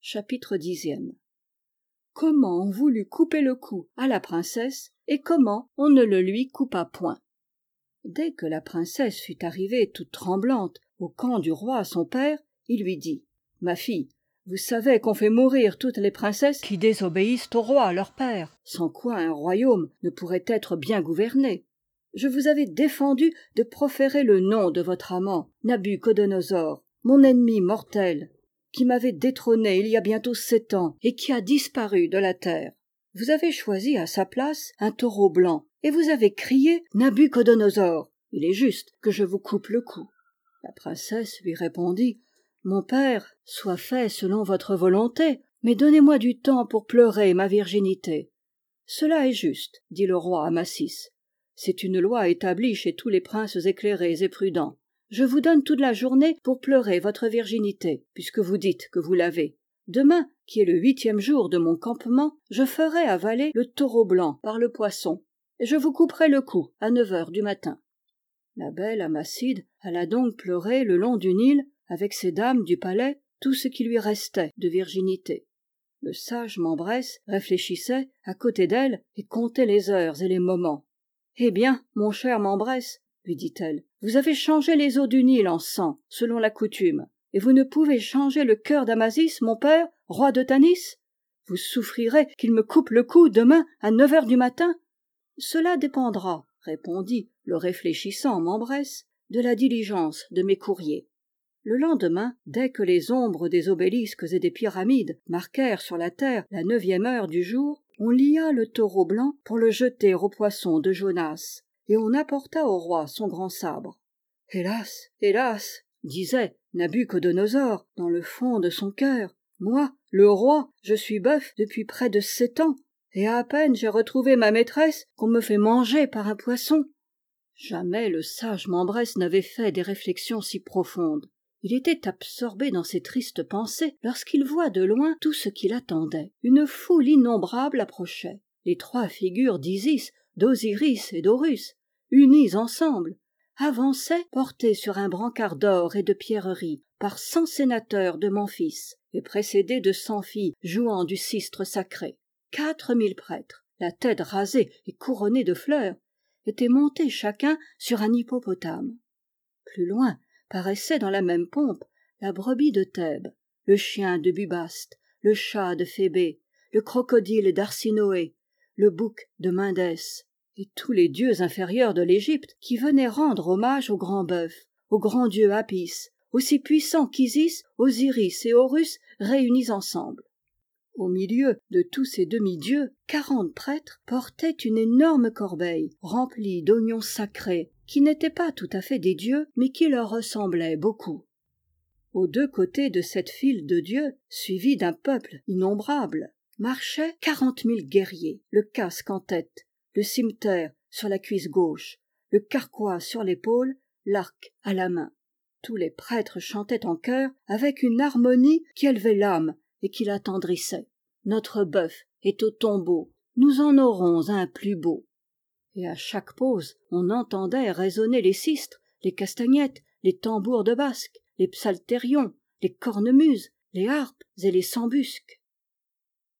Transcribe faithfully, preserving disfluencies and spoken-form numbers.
Chapitre dixième. Comment on voulut couper le cou à la princesse et comment on ne le lui coupa point. Dès que la princesse fut arrivée toute tremblante au camp du roi son père, il lui dit « Ma fille, vous savez qu'on fait mourir toutes les princesses qui désobéissent au roi leur père, sans quoi un royaume ne pourrait être bien gouverné. Je vous avais défendu de proférer le nom de votre amant, Nabuchodonosor, mon ennemi mortel, qui m'avait détrôné il y a bientôt sept ans et qui a disparu de la terre. Vous avez choisi à sa place un taureau blanc et vous avez crié « Nabuchodonosor, il est juste que je vous coupe le cou. » La princesse lui répondit « Mon père, soit fait selon votre volonté, mais donnez-moi du temps pour pleurer ma virginité. »« Cela est juste, dit le roi Amasis. C'est une loi établie chez tous les princes éclairés et prudents. Je vous donne toute la journée pour pleurer votre virginité, puisque vous dites que vous l'avez. Demain, qui est le huitième jour de mon campement, je ferai avaler le taureau blanc par le poisson, et je vous couperai le cou à neuf heures du matin. » La belle Amacide alla donc pleurer le long du Nil, avec ses dames du palais, tout ce qui lui restait de virginité. Le sage Mambrès réfléchissait à côté d'elle et comptait les heures et les moments. « Eh bien, mon cher Mambrès, lui dit-elle, vous avez changé les eaux du Nil en sang, selon la coutume, et vous ne pouvez changer le cœur d'Amasis, mon père, roi de Tanis? Vous souffrirez qu'il me coupe le cou demain à neuf heures du matin? Cela dépendra, répondit le réfléchissant Mambrès, de la diligence de mes courriers. Le lendemain, dès que les ombres des obélisques et des pyramides marquèrent sur la terre la neuvième heure du jour, on lia le taureau blanc pour le jeter au poisson de Jonas, et on apporta au roi son grand sabre. « Hélas, hélas, disait Nabuchodonosor dans le fond de son cœur, moi, le roi, je suis bœuf depuis près de sept ans, et à peine j'ai retrouvé ma maîtresse qu'on me fait manger par un poisson. » Jamais le sage Mambrès n'avait fait des réflexions si profondes. Il était absorbé dans ses tristes pensées lorsqu'il voit de loin tout ce qui l'attendait. Une foule innombrable approchait. Les trois figures d'Isis, d'Osiris et d'Horus, unies ensemble, avançaient portées sur un brancard d'or et de pierreries par cent sénateurs de Memphis et précédés de cent filles jouant du sistre sacré. Quatre mille prêtres, la tête rasée et couronnée de fleurs, étaient montés chacun sur un hippopotame. Plus loin paraissaient dans la même pompe la brebis de Thèbes, le chien de Bubaste, le chat de Phébé, le crocodile d'Arsinoé, le bouc de Mendès, et tous les dieux inférieurs de l'Égypte qui venaient rendre hommage au grand bœuf, au grand dieu Apis, aussi puissant qu'Isis, Osiris et Horus réunis ensemble. Au milieu de tous ces demi-dieux, quarante prêtres portaient une énorme corbeille remplie d'oignons sacrés, qui n'étaient pas tout à fait des dieux, mais qui leur ressemblaient beaucoup. Aux deux côtés de cette file de dieux, suivis d'un peuple innombrable, marchaient quarante mille guerriers, le casque en tête, le cimeterre sur la cuisse gauche, le carquois sur l'épaule, l'arc à la main. Tous les prêtres chantaient en chœur avec une harmonie qui élevait l'âme et qui l'attendrissait. Notre bœuf est au tombeau, nous en aurons un plus beau. Et à chaque pause, on entendait résonner les sistres, les castagnettes, les tambours de basque, les psaltérions, les cornemuses, les harpes et les sambusques.